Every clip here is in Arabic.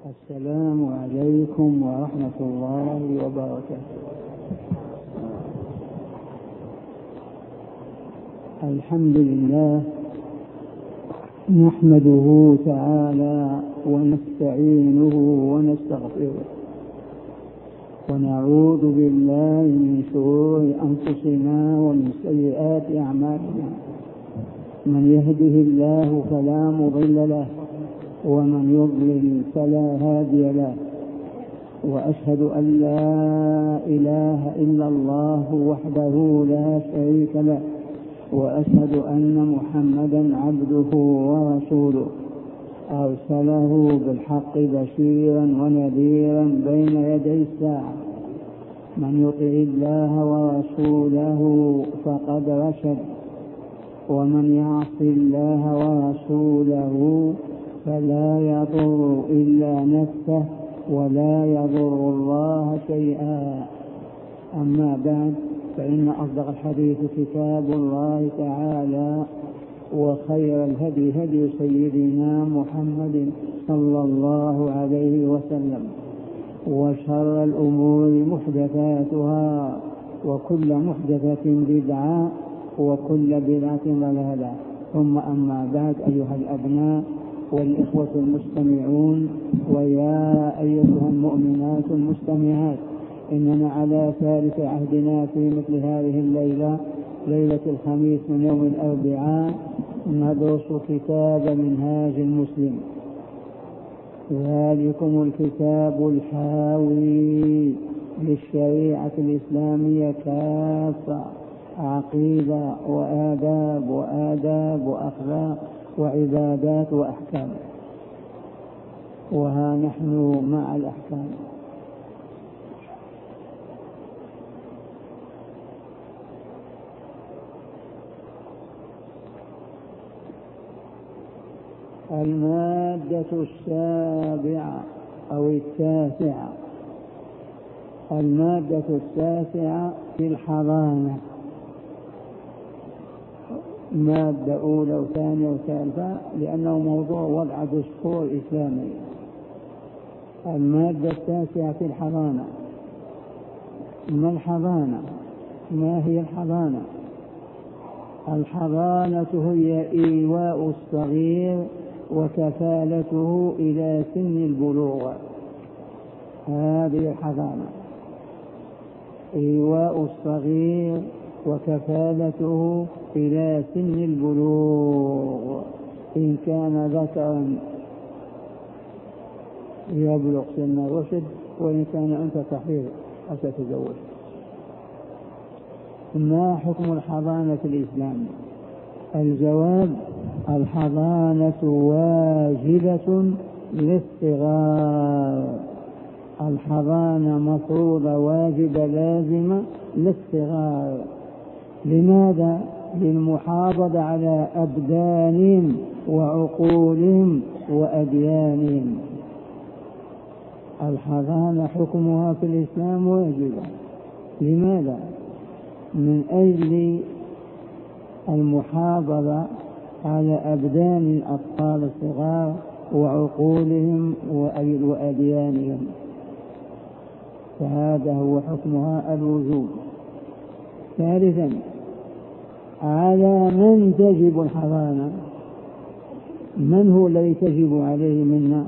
السلام عليكم ورحمة الله وبركاته. الحمد لله نحمده تعالى ونستعينه ونستغفره ونعوذ بالله من شرور أنفسنا ومن سيئات أعمالنا. من يهده الله فلا مضل له ومن يضلل فلا هادي له، وأشهد أن لا إله إلا الله وحده لا شريك له، وأشهد أن محمدا عبده ورسوله أرسله بالحق بشيرا ونذيرا بين يدي الساعة. من يطع الله ورسوله فقد رشد، ومن يعص الله ورسوله فلا يضر إلا نفسه ولا يضر الله شيئا. أما بعد، فإن أصدق الحديث كتاب الله تعالى، وخير الهدي هدي سيدنا محمد صلى الله عليه وسلم، وشر الأمور محدثاتها، وكل محدثة بدعة، وكل بدعة ضلالة. ثم أما بعد، أيها الأبناء والإخوة المستمعون، ويا أيها المؤمنات المستمعات، إننا على ثالث عهدنا في مثل هذه الليلة، ليلة الخميس من يوم الأربعاء، ندرس كتاب منهاج المسلم. ذلكم الكتاب الحاوي للشريعة الإسلامية كافة، عقيدة وآداب وأخلاق وعبادات وأحكام. وها نحن مع الأحكام. المادة السابعة أو التاسعة، المادة التاسعة في الحضانة. مادة أولى وثانية وثالثة، لأنه موضوع وضع دستور إسلامي. المادة التاسعة في الحضانة. ما الحضانة؟ ما هي الحضانة؟ الحضانة هي إيواء الصغير وكفالته إلى سن البلوغ. هذه الحضانة، إيواء الصغير وكفالته إلى سن البلوغ، إن كان ذكرا يبلغ سن الرشد، وإن كان أنثى صغير حتى تزوج. ما حكم الحضانة في الإسلام؟ الجواب: الحضانة واجبة للصغار. الحضانة مفروضة واجبة لازمة للصغار. لماذا؟ للمحافظة على أبدانهم وعقولهم وأديانهم. الحضانة حكمها في الإسلام واجبة. لماذا؟ من أجل المحافظة على أبدان الأطفال الصغار وعقولهم وأديانهم، فهذا هو حكمها الوجوب. ثالثا، على من تجب الحضانة؟ من هو الذي تجب عليه منا؟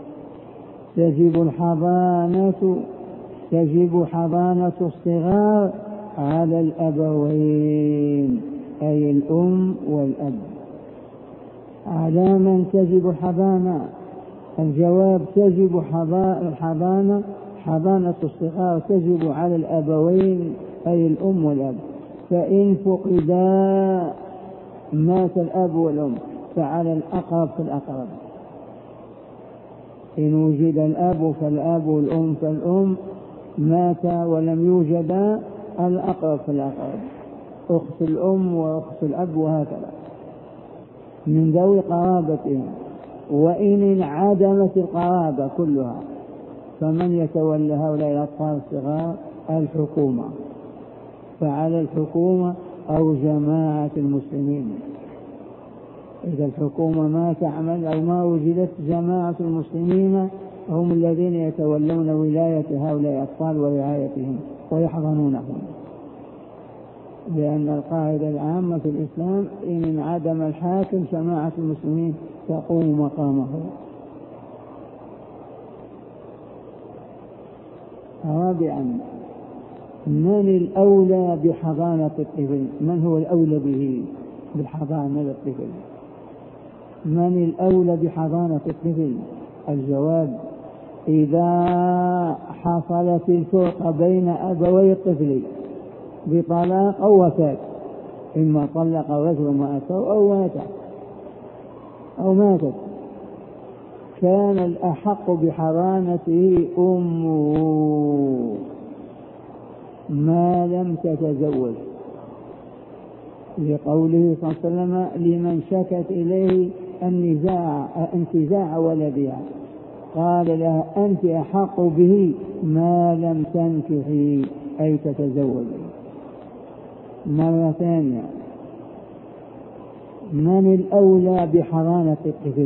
تجب حضانة الصغار على الأبوين، أي الأم والأب. على من تجب الحضانة؟ الجواب: تجب حضانة الصغار تجب على الأبوين، أي الأم والأب. فإن فقدا، مات الأب والأم، فعلى الأقرب فالأقرب. إن وجد الأب فالأب، والأم فالأم، مات ولم يوجد الأقرب فالأقرب، أخت الأم وأخت الأب، وهكذا من ذوي قرابتهم. وإن انعدمت القرابة كلها، فمن يتولى هؤلاء الأطفال الصغار؟ الحكومة. فعلى الحكومة أو جماعة المسلمين. إذا الحكومة ما تعمل أو ما وجدت جماعة المسلمين هم الذين يتولون ولاية هؤلاء الأطفال ورعايتهم ويحضنونهم، لأن القاعدة العامة في الإسلام إن انعدم الحاكم جماعة المسلمين تقوم مقامه. رابعا، من الأولى بحضانة الطفل؟ من هو الأولى به بالحضانة للطفل؟ من الأولى بحضانة الطفل؟ الجواب: إذا حصلت الفرقة بين أبوي الطفل بطلاق أو وفاة، إما طلق رجل امرأته أو ماتت، كان الأحق بحضانته أمه ما لم تتزوج، لقوله صلى الله عليه وسلم: لمن شكت إليه انتزاع ولدها قال لها: أنت أحق به ما لم تنكحي، أي تتزوجي. مرة ثانية، من الأولى بحضانة الطفل؟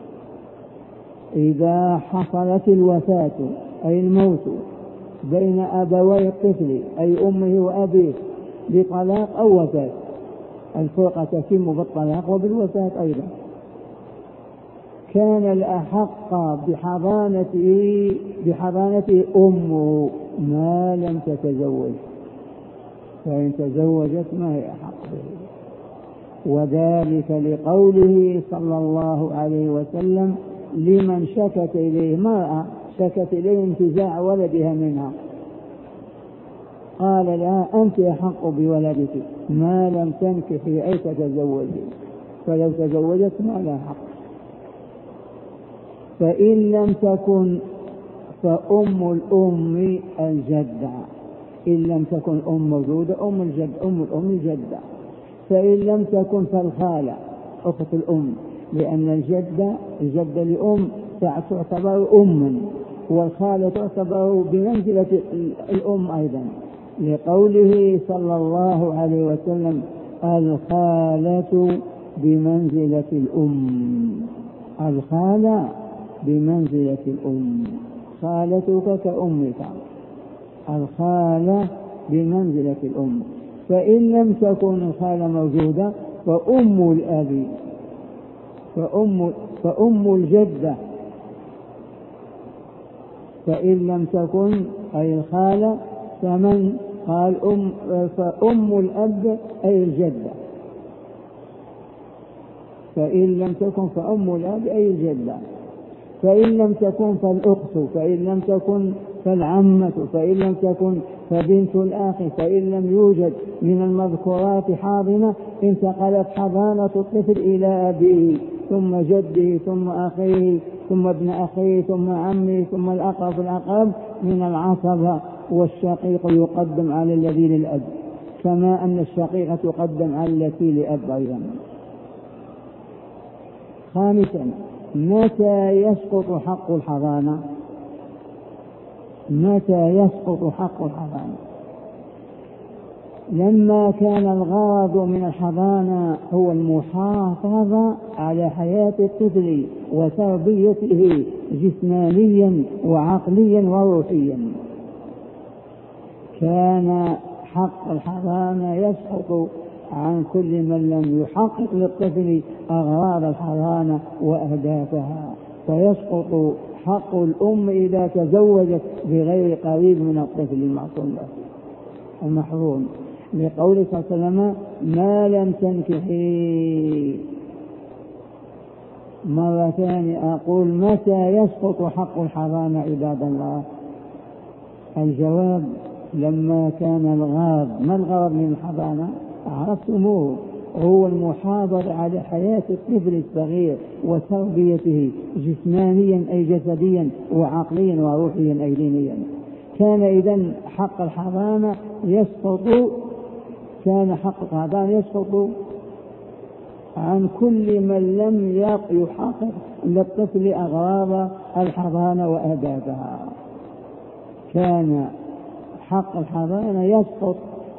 إذا حصلت الوفاة أي الموت بين أبوي الطفل أي أمه وأبيه بطلاق أو وفاة، الفرقة تتم بالطلاق وبالوفاة أيضا، كان الأحق بحضانته أمه ما لم تتزوج، فإن تزوجت ما هي أحق به، وذلك لقوله صلى الله عليه وسلم: لمن شكت إليه مرأة شكت إليه انتزاع ولدها منها قال لها: أنت أحق بولدك ما لم تنكحي، أي تتزوجي، فلو تزوجت ما لها حق. فإن لم تكن فأم الأم الجدة، إن لم تكن أم موجودة أم الأم الجدة، فإن لم تكن فالخالة أخت الأم، لأن الجدة لأم تعتبر أما، والخالة تعتبر بمنزلة الأم أيضا، لقوله صلى الله عليه وسلم: الخالة بمنزلة الأم، الخالة بمنزلة الأم، خالتك كأمك، الخالة بمنزلة الأم. فإن لم تكن الخالة موجودة فأم الأب، فأم الجدة، فإن لم تكن أي الخالة فمن قال فأم الأب أي الجدة، فإن لم تكن فأم الأب أي الجدة، فإن لم تكن فالأخت، فإن لم تكن فالعمة، فإن لم تكن فبنت الأخ، فإن لم يوجد من المذكورات حاضنة انتقلت حضانة الطفل إلى أبيه ثم جده ثم أخيه ثم ابن أخيه ثم عمه ثم الأقرب الأقرب من العصبة، والشقيق يقدم على الذي للأب، كما أن الشقيقة تقدم على التي لأب أيضا. خامسا، متى يسقط حق الحضانة؟ متى يسقط حق الحضانة؟ لما كان الغرض من الحضانة هو المحافظة على حياة الطفل وتربيته جسمانيا وعقليا وروحيا، كان حق الحضانة يسقط عن كل من لم يحقق للطفل أغراض الحضانة وأهدافها، فيسقط حق الأم إذا تزوجت بغير قريب من الطفل المعصوم المحروم، لقوله صلى الله عليه وسلم: ما لم تنكحي. مرة ثانية أقول: متى يسقط حق الحضانة عباد الله؟ الجواب: لما كان الغرض، ما الغرض من الحضانة؟ عرفتموه، هو المحافظة على حياة الطفل الصغير وتربيته جسمانيا أي جسديا وعقليا وروحيا أي دينيا. كان إذن حق الحضانة يسقط، كان حق الحضانة يسقط عن كل من لم يحقق للطفل أغراض الحضانة وأهدافها. كان حق الحضانة يسقط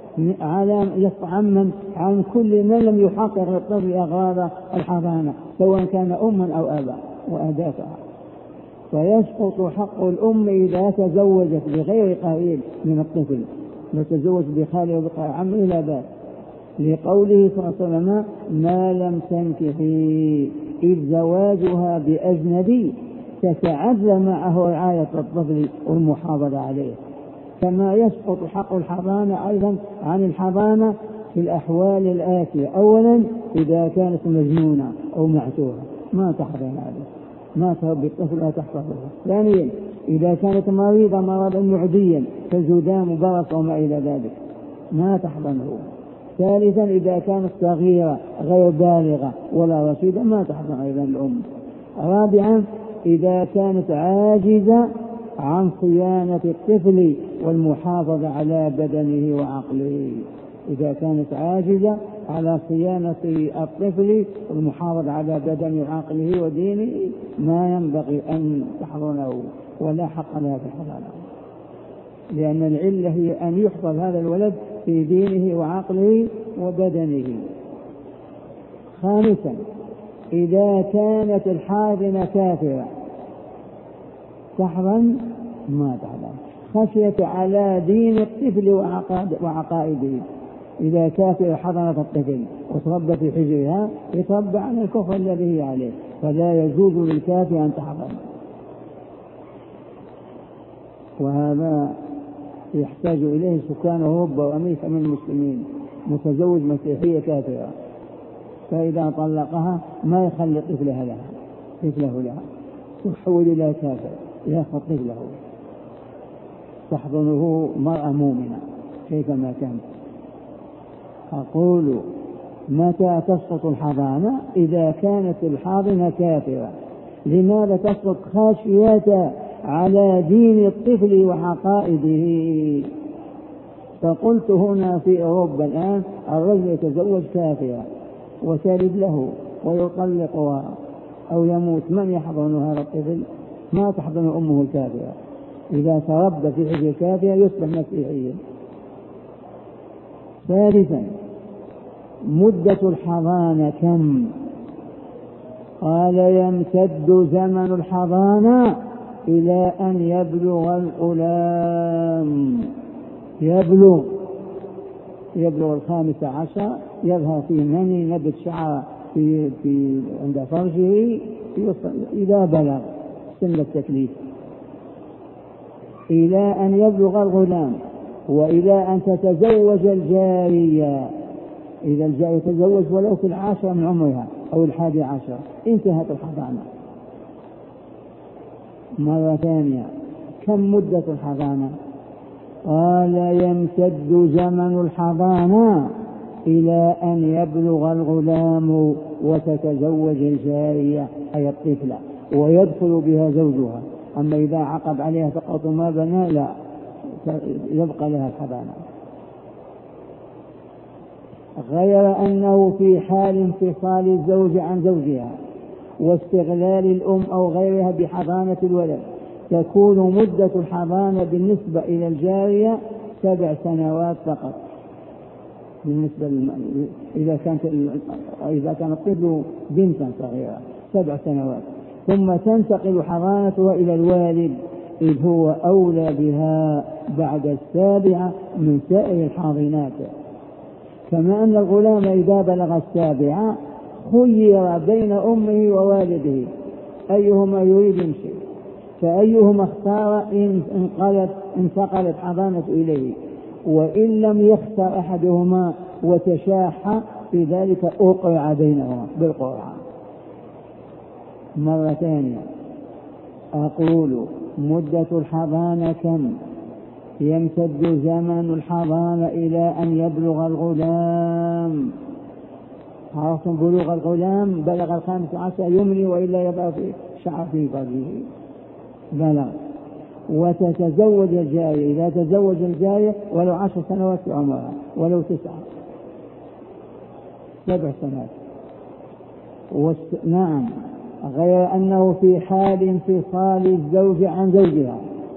عن كل من لم يحقق للطفل أغراض الحضانة، سواء كان أما أو أبا وأهدافها. فيسقط حق الأم إذا تزوجت بغير قريب من الطفل، لو تزوج بخاله وبعم لا بأس، لقوله صلى الله عليه وسلم ما لم تنكحي، إذ زواجها بأجنبي تتعذر معه رعاية الطفل والمحافظة عليه. كما يسقط حق الحضانة أيضا عن الحضانة في الأحوال الآتية: أولا إذا كانت مجنونة أو معتوهة ما تحضن هذا، ما تربي الطفل لا تحفظه. ثانيا إذا كانت مريضة مرضا معديا كالجذام وبرص وما إلى ذلك ما تحضنه. ثالثا إذا كانت صغيرة غير بالغة ولا رشيدة ما تحضن أيضا الأم. رابعا إذا كانت عاجزة عن صيانة الطفل والمحافظة على بدنه وعقله، إذا كانت عاجزة على صيانة الطفل والمحافظة على بدنه وعقله ودينه ما ينبغي أن تحضنه ولا حق لها في الحضانة، لأن العلة هي أن يحفظ هذا الولد في دينه وعقله وبدنه. خامسا إذا كانت الحاضنة كافرة تحضن ما تحضن خشية على دين الطفل وعقائده. إذا كافر حضنت الطفل وتربى في حجرها يتربى عن الكفر الذي هي عليه، فلا يجوز للكافر أن تحضن. وهذا يحتاج إليه سكان أوروبا وأمريكا من المسلمين، متزوج مسيحية كافرة فإذا طلقها ما يخلي طفله لها تحول إلى كافر يأخذ طفله، تحضنه مرأة مؤمنة كيفما كانت. أقول متى تسقط الحضانة؟ إذا كانت الحاضنة كافرة. لماذا تسقط؟ خشية على دين الطفل وعقائده. فقلت هنا في أوروبا الآن الرجل يتزوج كافرة وتلد له ويطلقها أو يموت، من يحضن هذا الطفل؟ ما تحضن أمه الكافرة. إذا تربى في حجر كافرة يصبح مسيحيا. ثالثا مدة الحضانة كم؟ قال يمتد زمن الحضانة إلى أن يبلغ الغلام، يبلغ 15 يظهر في مني نبت شعر في عند فرجه إذا بلغ سن التكليف، إلى أن يبلغ الغلام، وإلى أن تتزوج الجارية. إذا الجارية تتزوج ولو في 10 من عمرها أو 11 انتهت الحضانة. مرة ثانية كم مدة الحضانة؟ قال يمتد زمن الحضانة إلى أن يبلغ الغلام وتتزوج الجارية أي الطفلة ويدخل بها زوجها. أما إذا عقب عليها فقط ما بنى لا يبقى لها الحضانة. غير أنه في حال انفصال الزوج عن زوجها واستغلال الأم أو غيرها بحضانة الولد تكون مدة الحضانة بالنسبة إلى الجارية 7 سنوات فقط. بالنسبة إذا كان الطفل بنتا صغيرة 7 سنوات، ثم تنتقل حضانتها إلى الوالد إذ هو أولى بها بعد 7 من سائر الحاضنات. كما أن الغلام إذا بلغ 7 خير بين أمه ووالده أيهما يريد يمشي، فأيهما اختار انتقلت حضانة إليه، وإن لم يختار أحدهما وتشاح في ذلك أقرع بينهما بالقرعة. مرة ثانية أقول مدة الحضانة كم؟ يمتد زمن الحضانة إلى أن يبلغ الغلام. عرفتم بلوغ الغلام؟ بلغ 15 يمني وإلا يبقى في شعر في فرجه بلغ. وتتزوج الجارية، إذا تزوج الجارية ولو 10 سنوات في عمرها ولو 9 7 سنوات. نعم. غير أنه في حال انفصال الزوج عن زوجها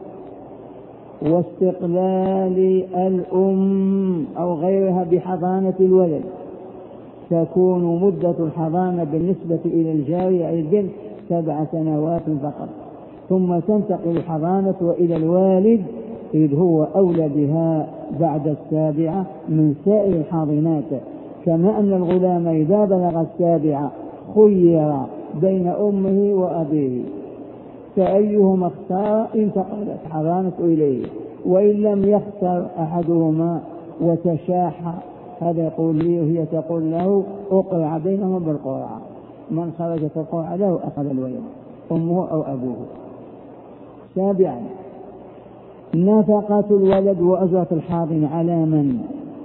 واستقلال الأم أو غيرها بحضانة الولد تكون مدة الحضانة بالنسبة إلى الجارية أي البنت 7 سنوات فقط. ثم تنتقل الحضانة إلى الوالد إذ هو أولى بها بعد 7 من سائر الحاضنات، كما أن الغلام إذا بلغ 7 خير بين أمه وأبيه، فأيهما اختار انتقلت حضانة إليه، وإن لم يختر أحدهما وتشاح هذا يقول لي وهي تقول له أقرع بينهما بالقرعة، من خرجت القرعة له أخذ الولد أمه أو أبوه. 7 نفقة الولد وأجرة الحاضن على من؟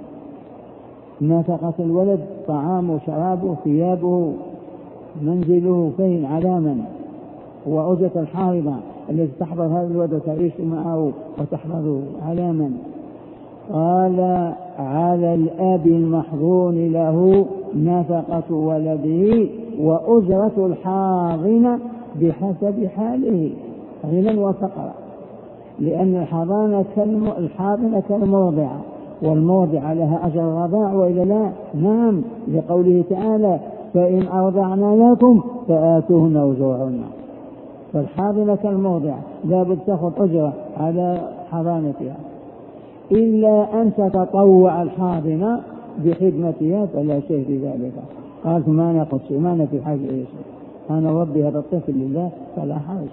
نفقة الولد طعامه شرابه ثيابه منزله فين على من؟ وأجرة الحاضنة التي تحضر هذا الولد وتعيش معه وتحضره على من؟ قال على الأب المحظون له نفقة ولده وأجرة الحاضنة بحسب حاله غنى وفقرا، لأن الحاضنة كالمرضعة، والمرضعة لها أجر الرضاع وإلا لا؟ نعم، لقوله تعالى فإن أرضعنا لكم فآتوهن أجورهن، فالحاضنة كالمرضعة لا بد تأخذ أجرة على حضانتها، إلا أن تتطوع الحاضنة بخدمتها فلا شيء في ذلك. قالت ما نقص ما أنا في حاجة إيش، أنا ربي هذا الطفل لله فلا حرج.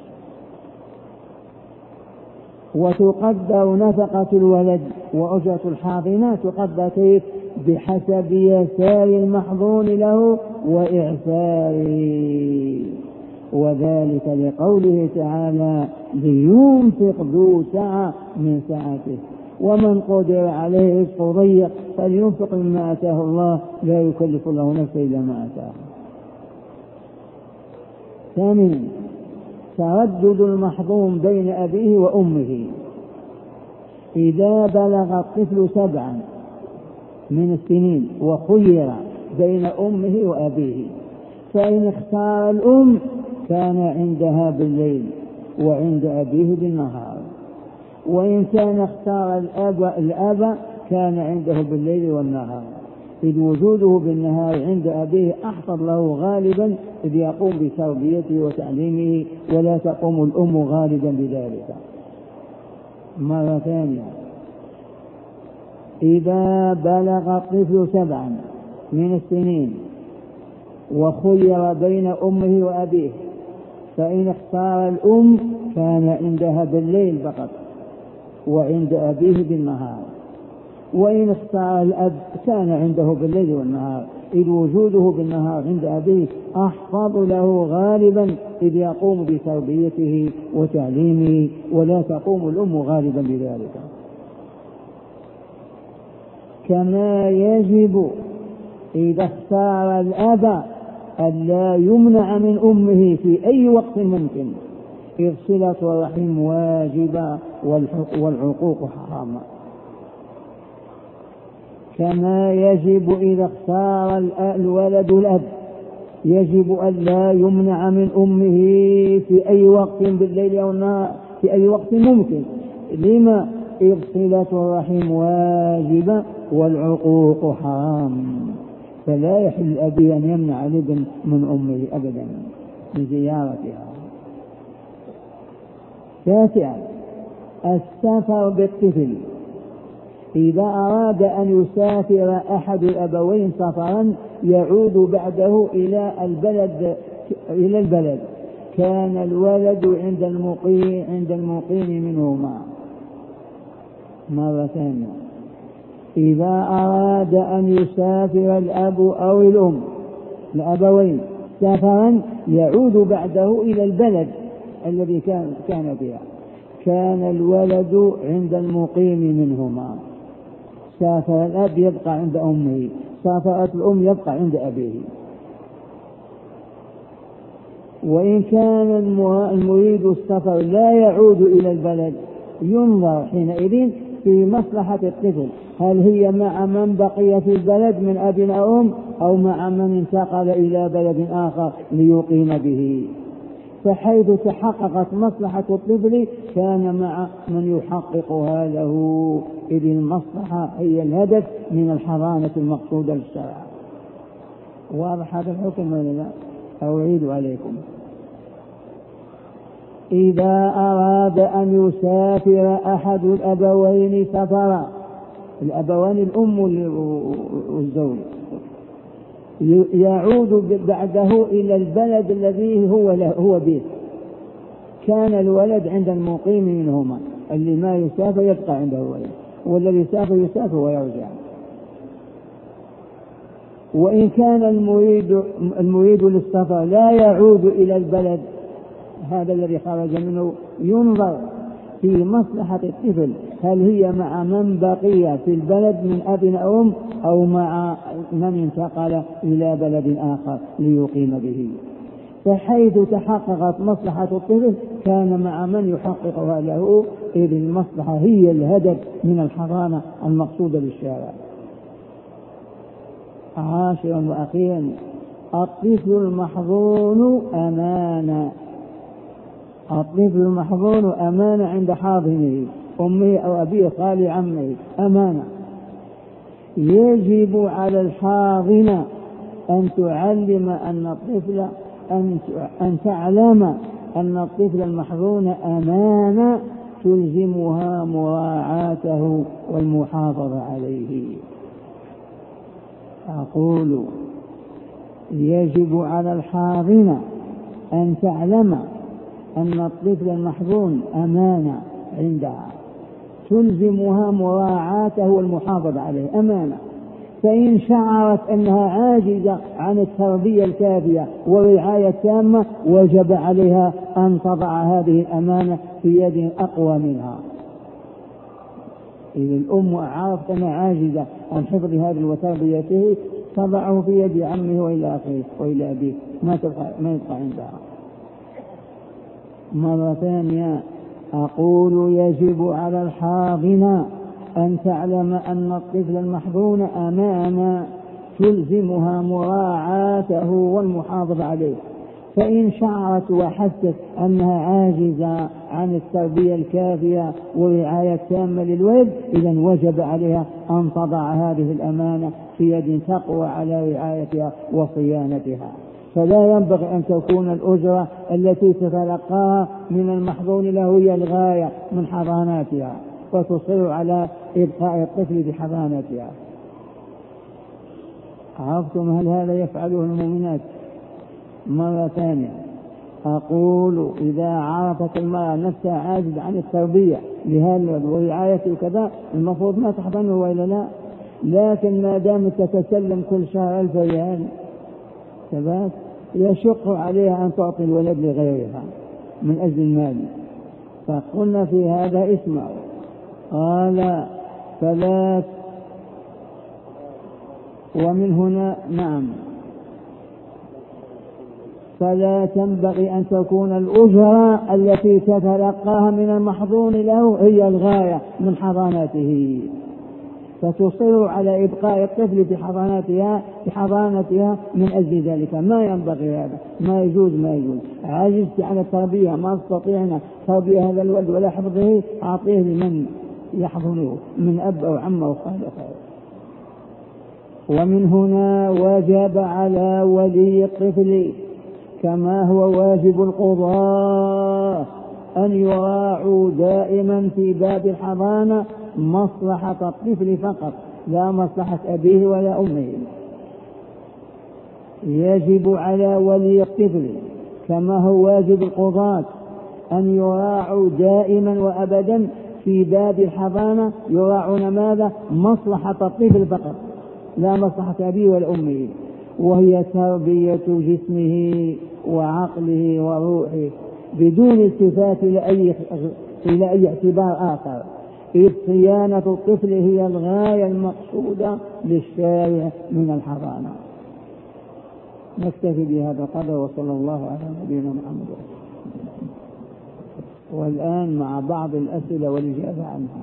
وتقدر نفقة الولد وأجرة الحاضنة تقدر كيف؟ بحسب يسار المحظون له وإعساره، وذلك لقوله تعالى لينفق ذو سعة من سعته ومن قدر عليه رزقه ضيق فلينفق مما آتاه الله لا يكلف الله نفسا إلا ما آتاه. 8 تردد المحظوم بين أبيه وأمه. إذا بلغ الطفل 7 من السنين وخير بين أمه وأبيه، فإن اختار الأم كان عندها بالليل وعند أبيه بالنهار، وإن كان اختار الأب كان عنده بالليل والنهار، إذ وجوده بالنهار عند أبيه أحفظ له غالبا إذ يقوم بتربيته وتعليمه، ولا تقوم الأم غالبا بذلك. مرة ثانية إذا بلغ الطفل 7 من السنين وخير بين أمه وأبيه، فإن اختار الأم كان عندها بالليل فقط وعند أبيه بالنهار، وإن اختار الأب كان عنده بالليل والنهار، إذ وجوده بالنهار عند أبيه أحفظ له غالبا إذ يقوم بتربيته وتعليمه، ولا تقوم الأم غالبا بذلك. كما يجب إذا اختار الأب ألا يمنع من أمه في أي وقت ممكن، إذ صلة الرحم واجبة والعقوق حرام. كما يجب إذا اختار الولد الأب يجب ألا يمنع من أمه في أي وقت بالليل أو النهار في أي وقت ممكن. لما؟ إذ صلة الرحم واجبة والعقوق حرام، فلا يحل الأبي أن يمنع الابن من أمه أبدا من زيارتها. 9 السفر بالطفل. إذا أراد أن يسافر أحد الأبوين سفرا يعود بعده إلى البلد كان الولد عند المقيم منهما. مرة ثانية إذا أراد أن يسافر الأب أو الأم الأبوين سفرا يعود بعده إلى البلد الذي كان فيها كان الولد عند المقيم منهما. سافر الأب يبقى عند أمه، سافرت الأم يبقى عند أبيه. وإن كان المريد السفر لا يعود إلى البلد ينظر حينئذ في مصلحة الطفل، هل هي مع من بقي في البلد من أب أو أم أو مع من انتقل إلى بلد آخر ليقيم به. فحيث تحققت مصلحة الطفل كان مع من يحققها له، إذ المصلحة هي الهدف من الحضانة المقصودة للشرع. واضح هذا الحكم ولا لا؟ أعيد عليكم. إذا أراد أن يسافر أحد الأبوين سفرا، الأبوان الأم والزوج، يعود بعده إلى البلد الذي هو به، كان الولد عند المقيم منهما، اللي ما يسافر يبقى عنده الولد، والذي يسافر يسافر ويرجع. وإن كان المريد للسفر لا يعود إلى البلد هذا الذي خرج منه، ينظر في مصلحة الطفل، هل هي مع من بقي في البلد من أب أو أم، أو مع من انتقل إلى بلد آخر ليقيم به. فحيث تحققت مصلحة الطفل كان مع من يحققها له، إذ المصلحة هي الهدف من الحضانة المقصودة بالشارع. عاشرا وأخيرا، الطفل المحظون أمانة. الطفل المحظون أمانة عند حاضنه، أمه أو أبيه خالي عمه، أمانة. يجب على الحاضنة أن تعلم أن تعلم أن الطفل المحظون أمانة تلزمها مراعاته والمحافظة عليه. أقول يجب على الحاضنة أن تعلم أن الطفل المحظون أمانة عندها تلزمها مراعاته والمحافظة عليه، أمانة. فإن شعرت أنها عاجزة عن التربية الكافية والرعاية التامة، وجب عليها أن تضع هذه الأمانة في يد أقوى منها. إذا الأم عرفت أنها عاجزة عن حفظ هذا وتربيته، تضعه في يد عمه وإلى أخيه وإلى أبيه، ما يبقى عندها. مرة ثانية أقول يجب على الحاضنة أن تعلم أن الطفل المحظون أمانة تلزمها مراعاته والمحافظة عليه. فإن شعرت وحست أنها عاجزة عن التربية الكافية والرعاية التامة للولد، إذن وجب عليها أن تضع هذه الأمانة في يد تقوى على رعايتها وصيانتها. فلا ينبغي أن تكون الأجرة التي تتلقاها من المحظون له هي الغاية من حضاناتها، وتصر على إبقاء الطفل بحضانتها. عرفتم هل هذا يفعله المؤمنات؟ مرة ثانية أقول إذا عرفت المرأة نفسها عاجزة عن التربية لهذا ورعايته وكذا، المفروض ما تحضنه وإلا لا، لكن ما دامت تتسلم كل شهر 1000 ريال ثبات، يشق عليها أن تعطي الولد لغيرها من أجل المال. فقلنا في هذا اسمع، قال ومن هنا نعم، فلا تنبغي أن تكون الأجرة التي تتلقاها من المحظون له هي الغاية من حضانته، فتصر على إبقاء الطفل بحضانتها من أجل ذلك. ما ينبغي هذا، ما يجوز. عجزت عن التربية، ما استطيعنا تربية هذا الولد ولا حفظه، أعطيه لمن يحضنه من أب أو عم أو خال. ومن هنا وجب على ولي الطفل كما هو واجب القضاء أن يراعوا دائما في باب الحضانة مصلحة الطفل فقط، لا مصلحة أبيه ولا أمه. يجب على ولي الطفل كما هو واجب القضاة أن يراعوا دائما وأبدا في باب الحضانة، يراعون ماذا؟ مصلحة الطفل فقط، لا مصلحة أبيه ولا أمه، وهي تربية جسمه وعقله وروحه بدون التفات إلى أي اعتبار آخر، إذ صيانة الطفل هي الغاية المقصودة للشارع من الحضانة. نكتفي بهذا القدر، وصلى الله على نبينا محمد. والآن مع بعض الأسئلة والإجابة عنها.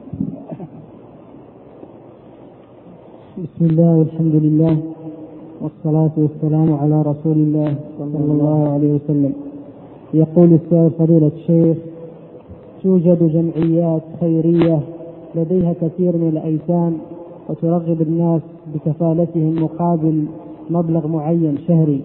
بسم الله والحمد لله والصلاة والسلام على رسول الله صلى الله عليه وسلم. يقول السائل فضيلة الشيخ: توجد جمعيات خيرية لديها كثير من الأيتام وترغب الناس بكفالتهم مقابل مبلغ معين شهري،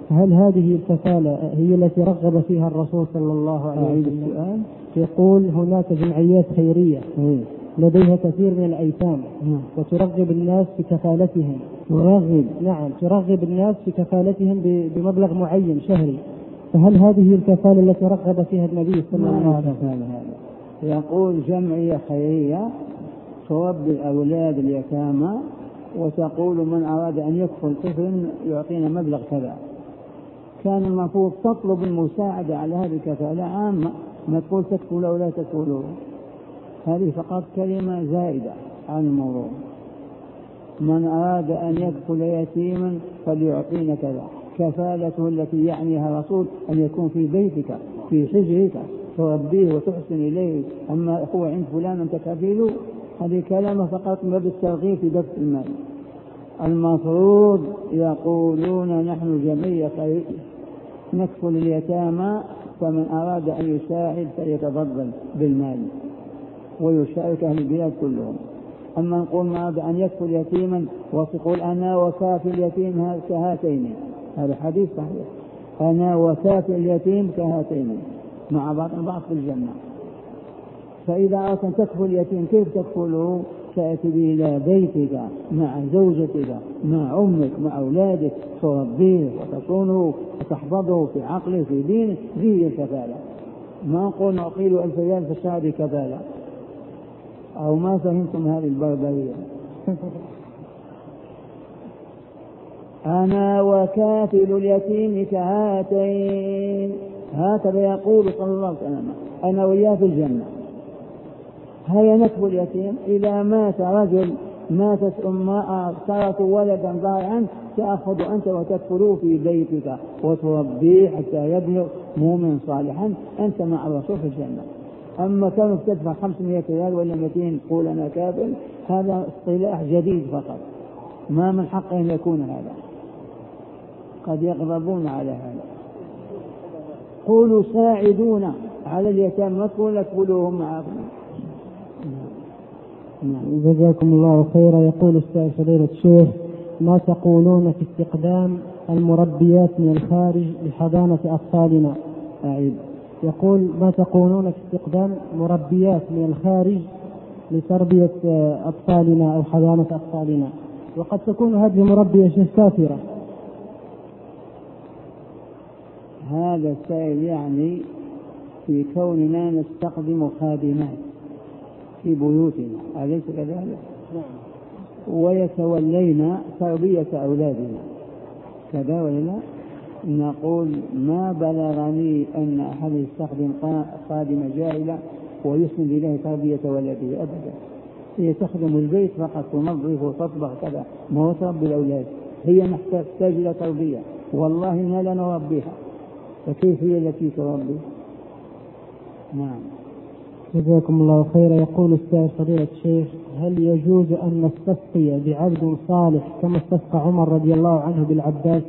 هل هذه الكفالة هي التي رغب فيها الرسول صلى الله عليه وسلم؟ يقول هناك جمعيات خيرية لديها كثير من الأيتام وترغب الناس في كفالتهم. ترغب الناس في كفالتهم بمبلغ معين شهري، فهل هذه الكفالة التي رغب فيها النبي صلى الله عليه وسلم؟ يقول جمعية خيرية تربي الأولاد اليتامى وتقول من أراد أن يكفل طفل يعطينا مبلغ كذا. كان المفروض تطلب المساعدة على هذه الكفالة عامة، ما تقول تكفل أو لا تكفلوا، هذه فقط كلمة زائدة عن الموضوع. من أراد أن يكفل يتيما فليعطينا كذا. كفالته التي يعنيها الرسول أن يكون في بيتك في حجرك تربيه وتحسن إليه، أما هو عند فلان أنت كفيله، هذه كلمة فقط ما بالترغيب في دفع المال. المفروض يقولون نحن جمعية نكفل اليتامى، فمن أراد أن يساعد فليتفضل بالمال ويشارك أهل البلاد كلهم. أما نقول ما أراد أن يكفل يتيما وتقول أنا وكافي اليتيم كهاتين، هذا حديث صحيح، أنا وكافي اليتيم كهاتين مع بعض في الجنة. فإذا أردت أن تكفل اليتيم كيف تكفله؟ تأتي به إلى بيتك مع زوجتك مع أمك مع أولادك، تربيه وتصونه وتحفظه في عقله في دينه، ذي الكفالة. ما نقول نعطي له 1000 ريال في الشهر كفالة، أو ما فهمتم هذه البربرية. أنا وكافل اليتيم كهاتين، هكذا يقول صلى الله عليه وسلم، أنا وياه في الجنة. هيا نكفل اليتيم. إذا مات رجل ماتت أمه تركوا ولدا ضائعا تأخذ أنت وتكفلوه في بيتك وتربيه حتى يبلغ مؤمن صالحا، أنت مع الرسول في الجنة. أما كانوا تدفع 500 ريال ولا 200 تقول أنا كافل، هذا اصطلاح جديد فقط، ما من حق أن يكون هذا، قد يغضبون على هذا. قولوا ساعدونا على اليتامى، ما تقول اكفلوهم معكم. جزاكم الله خيرا. يقول أستاذ فضيلة الشيخ ما تقولون في استقدام المربيات من الخارج لحضانة أطفالنا؟ يقول ما تقولون في استقدام مربيات من الخارج لتربية أطفالنا أو حضانة أطفالنا، وقد تكون هذه المربية شيخ كافرة. هذا السائل يعني في كوننا نستخدم خادمات في بيوتنا، أليس كذلك؟ ويتولينا تربية أولادنا كذا ولا لا؟ نقول ما بلغني أن أحد يستخدم خادمة جاهلة ويسند إليه تربية ولده أبدا. هي تخدم البيت فقط، تنظف وتطبخ كذا، ما هو تربي الأولاد. هي تحتاج إلى تربية، والله إننا لا نربيها، فكيف هي التي تربي؟ نعم. جزاكم الله خيرا. يقول أستاذ فضيلة الشيخ هل يجوز أن نستسقي بعبد صالح كما استسقى عمر رضي الله عنه بالعباس؟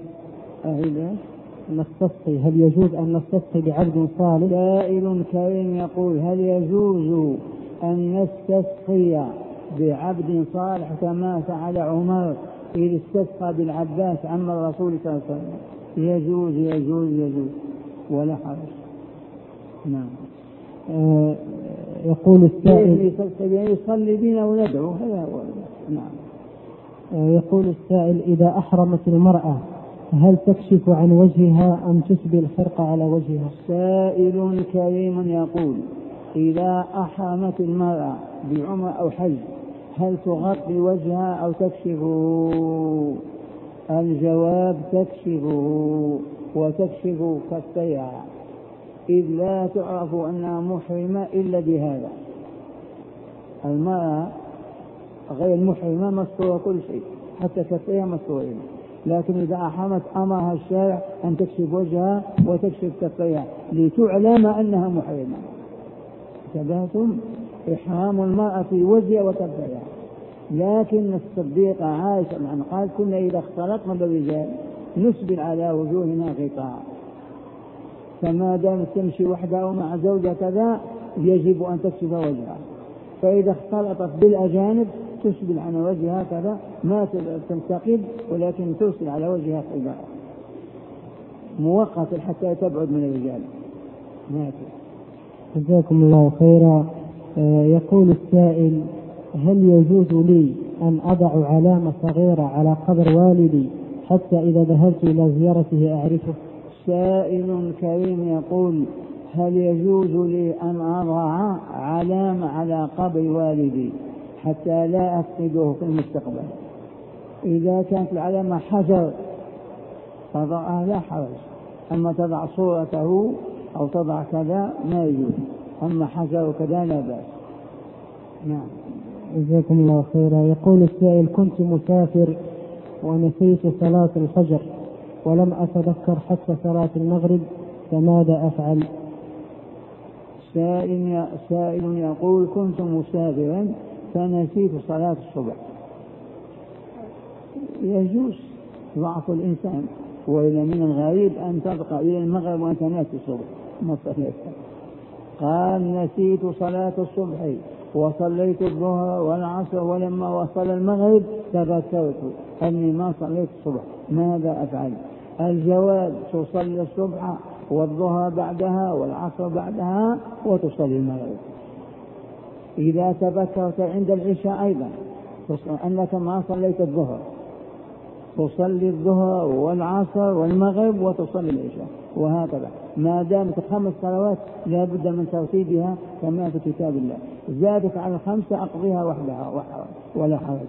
نستسقي، هل يجوز أن نستسقي بعبد صالح؟ سائل كريم يقول هل يجوز أن نستسقي بعبد صالح كما فعل عمر إذ استسقى بالعباس عم الرسول صلى الله عليه وسلم؟ يجوز يجوز يجوز ولا حرج. نعم. يقول السائل يصلي بنا وندعو، هذا هو. نعم. يقول السائل إذا أحرمت المرأة هل تكشف عن وجهها أم تسبي الخرقة على وجهها؟ سائل كريم يقول إذا أحرمت المرأة بعمرة أو حج هل تغطي وجهها أو تكشفه؟ الجواب تكشفه وتكشف كفيها، إذ لا تعرف أنها محرمة إلا بهذا. المرأة غير محرمة مستورة كل شيء حتى كفيها مستورين، لكن إذا أحرمت أمرها الشارع أن تكشف وجهها وتكشف كفيها لتعلم أنها محرمة. انتبهتم؟ إحرام المرأة في وجهها وكفيها. لكن الصديقة عائشة قالت كنا إذا اختلطنا بالرجال نسبل على وجوهنا غطاء، فما دامت تمشي وحدها أو مع زوجها كذا يجب أن تكشف وجهها، فإذا اختلطت بالأجانب تسبل عن وجهها كذا، ما تنتقد ولكن ترسل على وجهها حجارة. مؤقت حتى تبعد من الرجال. جزاكم الله خيرا. يقول السائل: هل يجوز لي أن أضع علامة صغيرة على قبر والدي حتى إذا ذهبت إلى زيارته أعرفه؟ سائل كريم يقول: هل يجوز لي أن أضع علامة على قبر والدي حتى لا أفقده في المستقبل؟ إذا كانت العلامة حجر تضعها لا حرج، أما تضع صورته أو تضع كذا ما يجوز، أما حجر كذا لا بأس. نعم. جزاكم الله خيرا. يقول السائل: كنت مسافر ونسيت صلاة الفجر ولم أتذكر حتى صلاة المغرب، فماذا أفعل؟ سائل يقول: كنت مسافرا فنسيت صلاة الصبح. يجوز ضعف الإنسان، وإلى من الغريب أن تبقى إلى المغرب وأنت ناسي الصبح ما صليت. قال: نسيت صلاة الصبح وصليت الظهر والعصر، ولما وصل المغرب تذكرت أني ما صليت الصبح، ماذا أفعل؟ الجواب: تصلي الصبح والظهر بعدها والعصر بعدها وتصلي المغرب. إذا تذكرت عند العشاء أيضا أنك ما صليت الظهر، تصلي الظهر والعصر والمغرب وتصلي العشاء، وهكذا ما دامت 5 صلوات لا بد من ترتيبها كما في كتاب الله. زادت على 5 أقضيها وحدها ولا حرج.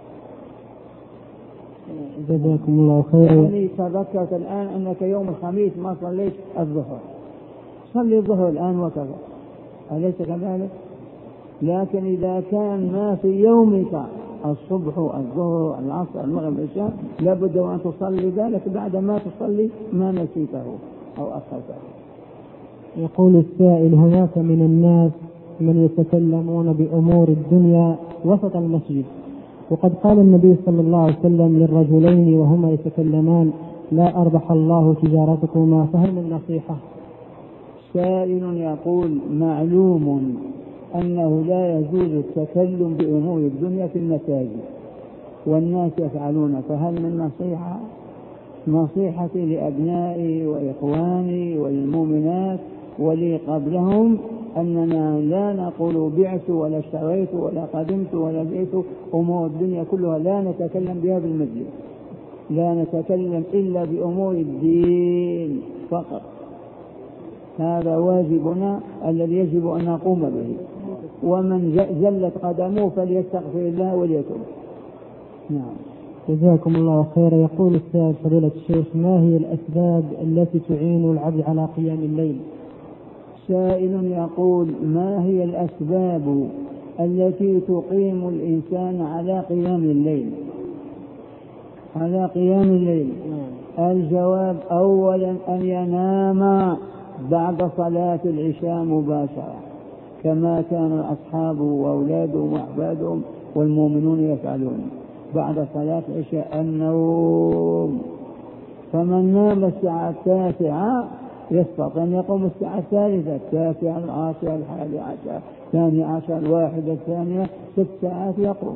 جزاكم الله خيرا. يعني تذكرت الآن أنك يوم الخميس ما صليت الظهر، صلي الظهر الآن وكذا، أليس كذلك؟ لكن إذا كان ما في يومك الصبح الظهر العصر المغرب العشاء لابد أن تصلي ذلك بعد ما تصلي ما نسيته أو أخرته. يقول السائل: هناك من الناس من يتكلمون بأمور الدنيا وسط المسجد، وقد قال النبي صلى الله عليه وسلم للرجلين وهما يتكلمان: لا أربح الله تجارتكما، فهل من نصيحة؟ سائل يقول: معلوم أنه لا يجوز التكلم بأمور الدنيا في المساجد والناس يفعلون، فهل من نصيحة؟ نصيحتي لأبنائي وإخواني والمؤمنات ولي قبلهم أننا لا نقول بعت ولا اشتريت ولا قدمت ولا جئت، أمور الدنيا كلها لا نتكلم بها بالمجلس، لا نتكلم إلا بأمور الدين فقط. هذا واجبنا الذي يجب أن نقوم به، ومن زلت قدمه فليستغفر الله وليتوب. نعم. جزاكم الله خيرا. يقول السائل: فضيلة الشيخ، ما هي الأسباب التي تعين العبد على قيام الليل؟ سائل يقول: ما هي الأسباب التي تقيم الإنسان على قيام الليل؟ على قيام الليل الجواب: أولا أن ينام بعد صلاة العشاء مباشرة كما كان الأصحاب وأولادهم وأحفادهم والمؤمنون يفعلون بعد صلاة العشاء النوم. فمن نام الساعة 9 يستطيع أن يقوم الساعة 3 9 10 11 12 1 2 6 ساعات يقوم.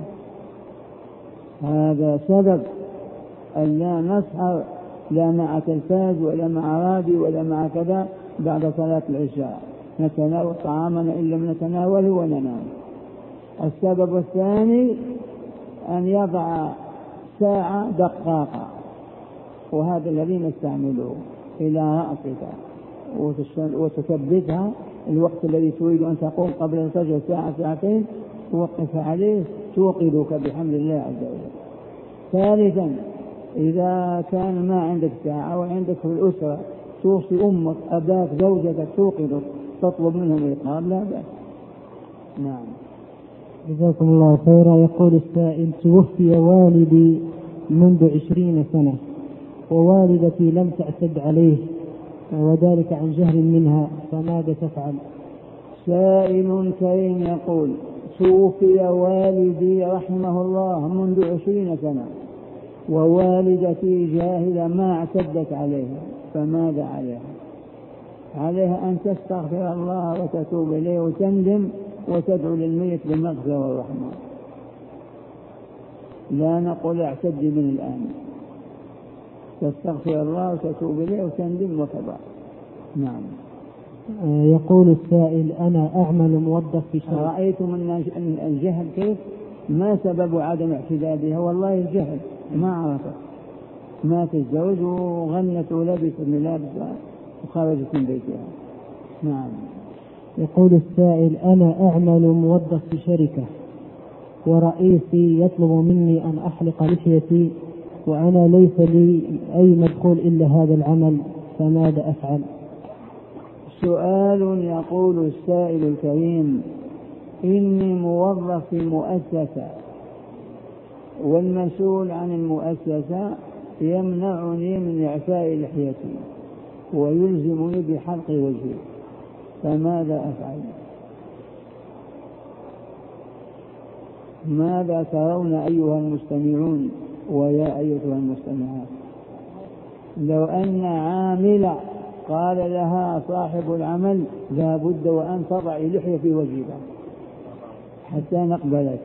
هذا سبب أن لا نسهر لا مع تلفاز ولا مع راديو ولا مع كذا بعد صلاة العشاء، نتناول طعامنا إن لم نتناوله وننام. السبب الثاني أن يضع ساعة دقاقة، وهذا الذي نستعمله إلى رأسك وتثبتها الوقت الذي تريد أن تقوم قبل الفجر ساعة ساعتين توقف عليه توقظك بحمد الله عز وجل. ثالثا إذا كان ما عندك ساعة وعندك في الأسرة توصي أمك أباك زوجتك توقظك تطلب منهم الإقامة لا بأس. نعم. جزاكم الله خيرا. يقول السائل: توفي والدي منذ 20 سنة ووالدتي لم تعتد عليه وذلك عن جهل منها، فماذا تفعل؟ سائل كريم يقول: توفي والدي رحمه الله منذ 20 سنة ووالدتي جاهلة ما اعتدت عليها، فماذا عليها؟ عليها أن تستغفر الله وتتوب إليه وتندم وتدعو للميت بالمغفرة والرحمة. لا نقول اعتدي من الآن. تستغفر الله وتتوب إليه وتندم وكذا. نعم. يقول السائل: أنا أعمل موظف في شركة. رأيتم أن الجهل كيف؟ ما سبب عدم اعتدادها؟ والله الجهل، ما عرفت، مات الزوج وغنت ولبست ملابس وخرجت من بيتها. نعم. يقول السائل: أنا أعمل موظف في شركة ورئيسي يطلب مني أن أحلق لحيتي وأنا ليس لي أي مدخول إلا هذا العمل، فماذا أفعل؟ سؤال. يقول السائل الكريم: إني موظف في مؤسسة والمسؤول عن المؤسسة يمنعني من إعفاء لحيتي ويلزمني بحلق وجهي، فماذا أفعل؟ ماذا ترون أيها المستمعون ويا أيتها المستمعات؟ لو أن عامل قال لها صاحب العمل: لا بد وأن تضعي لحية في وجهك حتى نقبلك،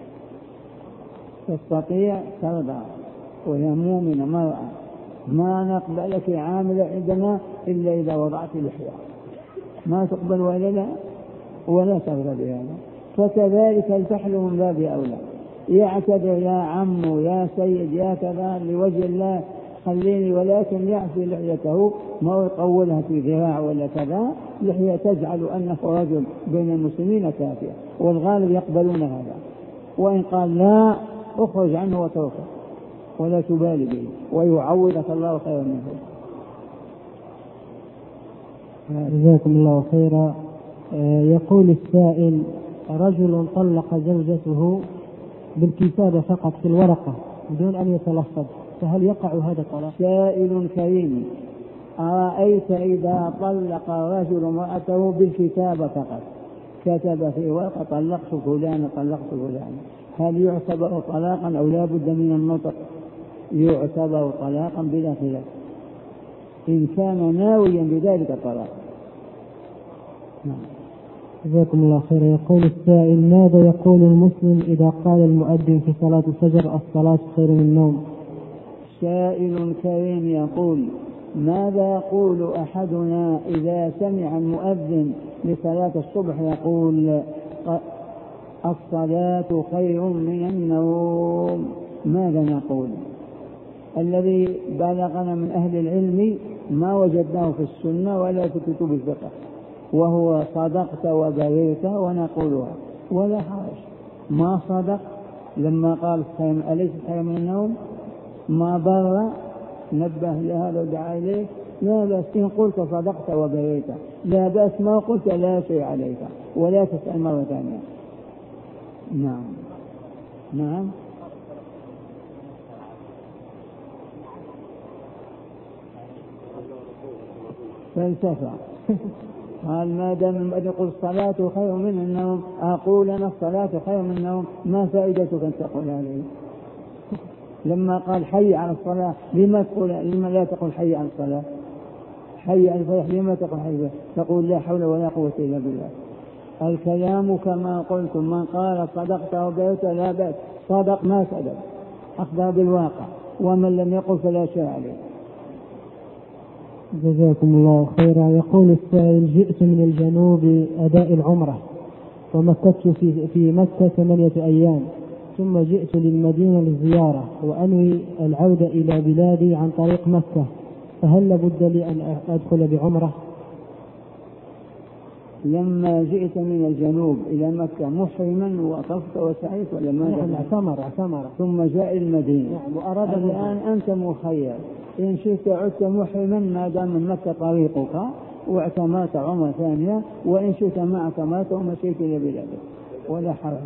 تستطيع ترضى وهي مؤمنة مرأة، ما نقبلك عاملة عندنا إلا إذا وضعت لحية، ما تقبل ولا ترضى بهذا. فكذلك الفحل من باب أولى. يعتذر: يا عم يا سيد يا كذا لوجه الله خليني، ولكن يعفي لحيته، ما يطولها في ذراع ولا كذا، لحية تجعل أنه رجل بين المسلمين كافية، والغالب يقبلون هذا. وإن قال لا، اخرج عنه وتركه ولا تبالي به، ويعوضك الله خيرا منه. جزاكم الله خيرا. يقول السائل: رجل طلق زوجته بالكتابة فقط في الورقة بدون أن يتلفظ، فهل يقع هذا الطلاق؟ سائل كريم: أرأيت إذا طلق الرجل امرأته بالكتابة فقط، كتب في ورقة طلقت فلان طلقت فلان، هل يعتبر طلاقا أو لا بد من النطق؟ يعتبر طلاقا بلا خلاف إن كان ناويا بذلك الطلاق. جزاكم الله خيرا. يقول السائل: ماذا يقول المسلم إذا قال المؤذن في صلاة الفجر: الصلاة خير من النوم؟ سائل كريم يقول: ماذا يقول أحدنا إذا سمع المؤذن لصلاة الصبح يقول: الصلاة خير من النوم؟ ماذا نقول؟ الذي بلغنا من أهل العلم ما وجدناه في السنة ولا في كتب الفقه، وهو صدقت وبررت، ونقولها ولا حرج. ما صدق لما قال أليس خير من النوم، ما بر نبه لها لو دعا إليه لا بأس. إن قلت صدقت وبررت لا بأس، ما قلت لا شيء عليك ولا تسأل مرة ثانية. نعم. نعم. فلسفة. قال ما دام يقول الصلاة خير من النوم، أقول أنا الصلاة خير من النوم، ما فائدتك أن تقول عليه؟ لما قال حي على الصلاة لما لا تقول حي على الصلاة؟ حي على الفلاح لما تقول حي؟ تقول لا حول ولا قوة إلا بالله. الكلام كما قلتم، من قال صدقت وبررت لا بأس، صدق ما صدق، أخبر بالواقع، ومن لم يقل فلا شيء عليه. جزاكم الله خيرا. يقول السائل: جئت من الجنوب أداء العمرة ومكثت في مكة 8 أيام، ثم جئت للمدينة للزيارة وأنوي العودة إلى بلادي عن طريق مكة، فهل لابد لي أن أدخل بعمرة؟ لما جئت من الجنوب إلى مكة محرما وطفت وسعيت ولا ماذا؟ نعم، اعتمر ثم جاء المدينة. نعم. وأراد الآن أنت مخير، إن شئت عدت محرما ما دام من مكة طريقك واعتمرت عمرة ثانية، وإن شئت ما اعتمرت ومشيت إلى بلادك ولا حرج.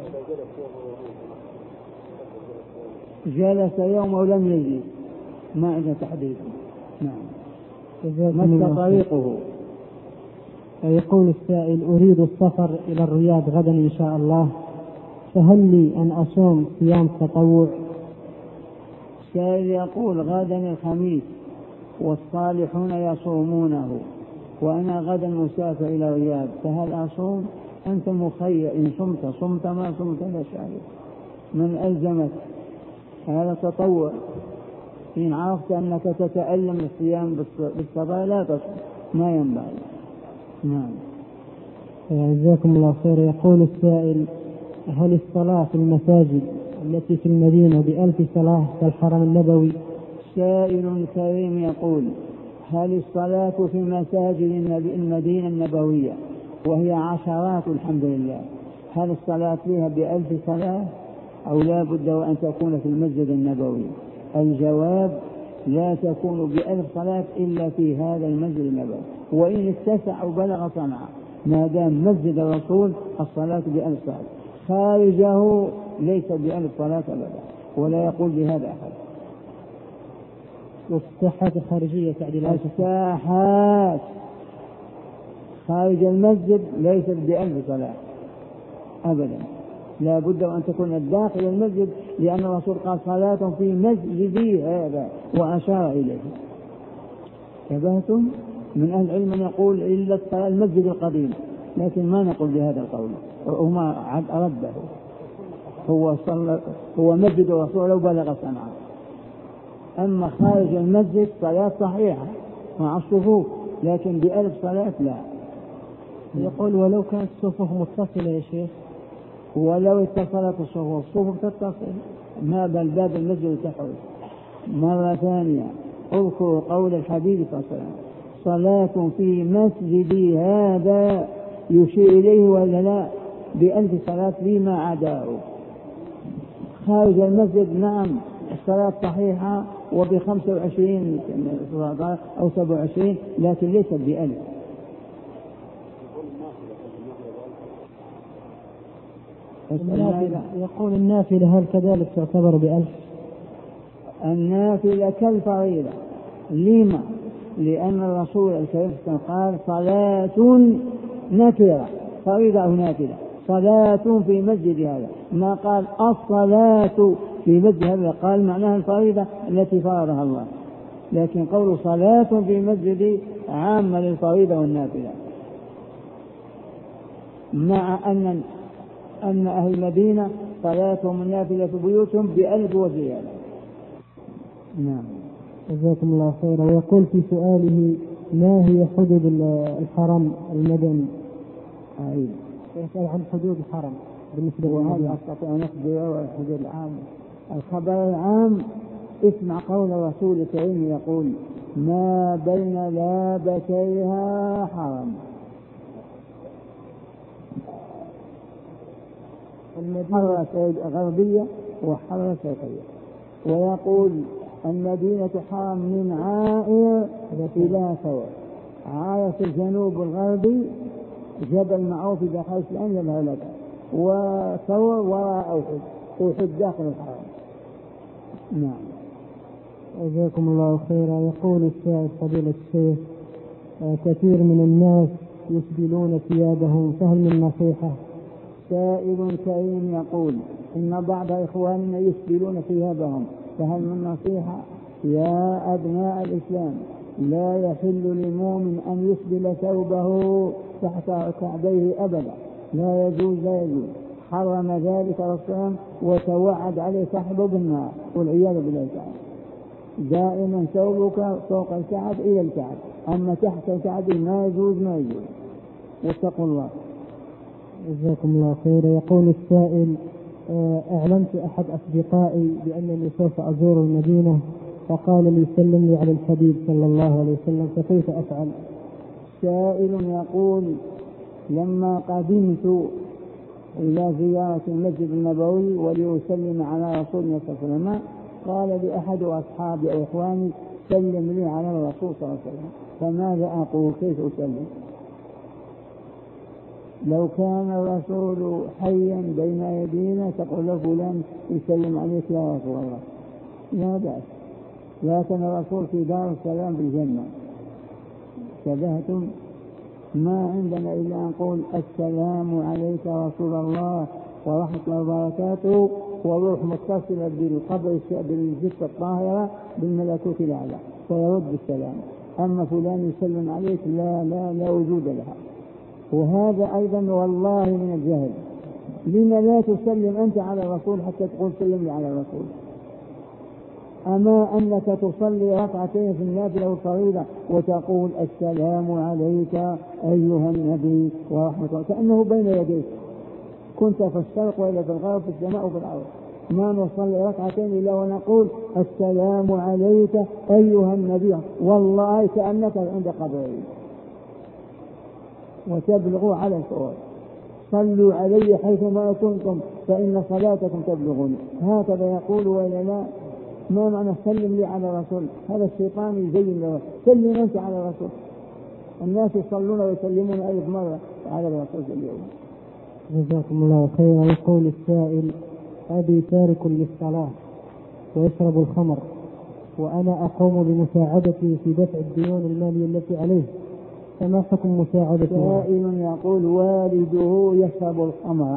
جلس يوم ولم يجي، ما عندنا تحديد. نعم. مكة طريقه. يقول السائل: أريد السفر إلى الرياض غدا إن شاء الله، فهل لي أن أصوم صيام تطوع؟ السائل يقول: غدا الخميس والصالحون يصومونه، وأنا غدا مسافر إلى الرياض، فهل أصوم؟ أنت مخير، إن صمت ما صمت لا شيء عليك. من ألزمك هذا تطوع. إن عرفت أنك تتألم الصيام بالصلاة لا تصوم، ما ينبغي. نعم. جزاكم الله خير. يقول السائل: هل الصلاة في المساجد التي في المدينة ب1000 صلاة كالحرم النبوي؟ سائل كريم يقول: هل الصلاة في مساجد المدينة النبوية وهي عشرات الحمد لله، هل الصلاة فيها ب1000 صلاة أو لا بد وأن تكون في المسجد النبوي؟ الجواب: لا تكون ب1000 صلاة إلا في هذا المسجد النبوي، وإن اتسع وبلغ صنعاء، ما دام مسجد الرسول الصلاة ب1000 صلاة، خارجه ليس ب1000 صلاة أبدا، ولا يقول بهذا أحد. والساحات الخارجية تعديلات الساحات خارج المسجد ليست ب1000 صلاة أبدا، لا بد أن تكون داخل المسجد، لأن الرسول قال: صلاة في مسجدي هذا، وأشار إليه. انتبهتم؟ من أهل العلم من يقول إلا المسجد القديم، لكن ما نقول بهذا القول، وما رده. هو مسجد الرسول لو بلغ صنعاء. أما خارج المسجد صلاة صحيحة مع الصفوف، لكن ب1000 صلاة لا. يقول: ولو كانت الصفوف متصلة يا شيخ؟ ولو اتصلت الصفوف تتصل، ما بل باب المسجد تحول. مرة ثانية اذكروا قول الحبيب صلى الله عليه وسلم: صلاة في مسجدي هذا، يشير إليه ولا لا؟ ب1000 صلاة فيما عداه. خارج المسجد نعم الصلاة صحيحة وب25 أو 27، لكن ليست ب1000. يقول: النافلة هل كذلك تعتبر ب1000؟ النافلة كالفريضة. لما؟ لأن الرسول الكريم قال: صلاة نافلة، فريضة أو نافلة، صلاة في مسجد هذا، ما قال الصلاة في مسجد هذا، قال معناها الفريضة التي فرضها الله، لكن قول صلاة في مسجد عامة للفريضة والنافلة. مع أن أهل المدينة صلاتهم النافلة في بيوتهم ب1000 وزيادة. نعم. جزاكم الله خيرا. ويقول في سؤاله: ما هي حدود الحرم المدني؟ يسأل عن حدود الحرم بالنسبة وهل أستطيع أن أخبر الحدود العام؟ الخبر العام: اسمع قول الرسول الكريم يقول: ما بين لابتيها حرم. حرة غربية وحرة شرقية. ويقول: المدينة حرم من عائر إلى ثور. عائر في الجنوب الغربي، جبل معروف إذا خرجت الآن يظهر لك، وثور وراء أحد داخل الحرم. نعم. جزاكم الله خيرا. يقول السائل: فضيلة الشيخ، كثير من الناس يسبلون ثيابهم، فهل من نصيحة؟ سائل كريم يقول: إن بعض إخواننا يسبلون ثيابهم، فهل من نصيحة؟ يا أبناء الإسلام، لا يحل للمؤمن أن يسبل ثوبه تحت كعبيه أبدا، لا يجوز. حرم ذلك الرسول وتوعد عليه صاحبه بالنار والعياذ بالله تعالى. دائما ثوبك فوق الكعب إلى الكعب، أما تحت الكعب ما يجوز. واتقوا الله. جزاكم الله خيرا. يقول السائل: أعلمت أحد أصدقائي بأنني سوف أزور المدينة، فقال لي: سلم لي على الحبيب صلى الله عليه وسلم، فكيف أفعل؟ سائل يقول: لما قدمت إلى زيارة المسجد النبوي ولأسلم على رسول الله صلى الله عليه وسلم، قال لي أحد أصحابي أو إخواني: سلم لي على الرسول صلى الله عليه وسلم. فماذا أقول؟ كيف أسلم؟ لو كان الرسول حيا بين يدينا تقول له: فلان يسلم عليك يا رسول الله، لا بأس، لكن الرسول في دار السلام في الجنة. شبهتم؟ ما عندنا إلا أن نقول: السلام عليك رسول الله ورحمة الله وبركاته، وروح متصلة بالقبر بالجثة الطاهرة بالملكوت الأعلى، فيرد السلام. أما فلان يسلم عليك لا وجود لها. وهذا أيضا والله من الجهل. لما لا تسلم أنت على الرسول حتى تقول سلم لي على الرسول؟ أما أنك تصلي ركعتين في النافلة الفريضة وتقول السلام عليك أيها النبي ورحمة الله، كأنه بين يديك، كنت في الشرق وإلا في الغرب، في السماء وفي الأرض، ما نصلي ركعتين إلا ونقول السلام عليك أيها النبي، والله كأنك عند قبري. وتبلغوا على الفور، صلوا علي حيثما كنتم فإن صلاتكم تبلغون. هكذا يقول وإلا لا؟ ما معنى سلم لي على رسول؟ هذا الشيطان يزين له، سلم أنت على رسول. الناس يصلون ويسلمون ألف مرة على الرسول اليوم. جزاكم الله خيرا. يقول السائل: أبي تارك للصلاة ويشرب الخمر، وأنا أقوم بمساعدته في دفع الديون المالية التي عليه، فما حكم مساعدته؟ سائل يقول: والده يشرب الخمر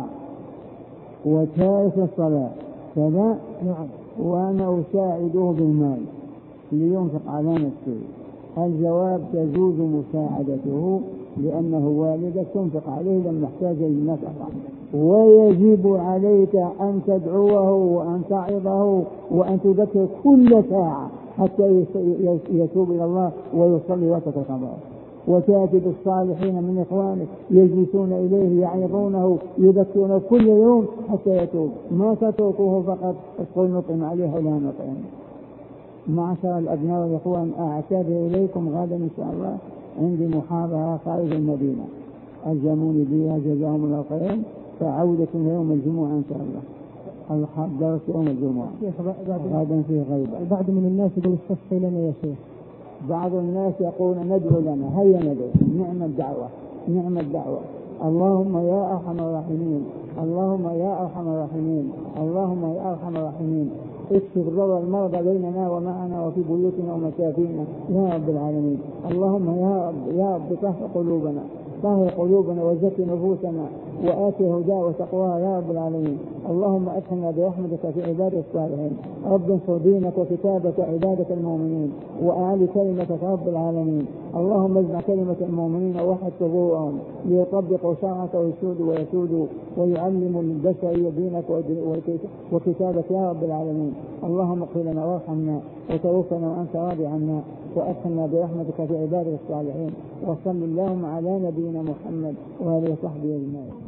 وتارك الصلاة كذا، نعم، وأنا أساعده بالمال لينفق على نفسه. الجواب: تجوز مساعدته لأنه والدك، تنفق عليه لما يحتاج للنفقة، ويجب عليك أن تدعوه وأن تعظه وأن تذكر كل ساعة حتى يتوب إلى الله ويصلي وقت القضاء. وتأتي بالصالحين من إخوانك يجلسون إليه يعظونه يذكرونه كل يوم حتى يتوب، ما تتركوه فقط تقول نطعم عليه ولا نطعم. معشر الأبناء والإخوان، أعتذر إليكم غدا إن شاء الله، عندي محاضرة خارج المدينة، ألزموني بها جزاهم الله خير، فعودة يوم الجمعة إن شاء الله. الدرس يوم الجمعة غدا فيه غيبة. البعض من الناس يقول استفسر لنا يا شيخ. بعض الناس يقول ندعو لنا، هيا ندعو. نعم الدعوة، نعم الدعوة. اللهم يا أرحم الراحمين، اللهم يا أرحم الراحمين، اللهم يا أرحم الراحمين، اكشف ضر المرضى بيننا ومعنا وفي بيوتنا ومساكننا يا رب العالمين. اللهم يا رب، يا رب طهر قلوبنا، طهر قلوبنا وزكي نفوسنا وآتي هدى وتقواها يا رب العالمين. اللهم أدخلنا برحمتك في عبادك الصالحين. رب انصر دينك وكتابك عبادك المؤمنين وأعلي كلمتك رب العالمين. اللهم اجمع كلمة المؤمنين ووحد صدورهم ليطبقوا شرعك ويسودوا ويسودوا ويعلموا البشر دينك وكتابك يا رب العالمين. اللهم اغفر لنا وارحمنا وتوفنا وأنت راضي عنا وأدخلنا برحمتك في عبادك الصالحين. وصل اللهم على نبينا محمد وآله وصحبه أجمعين.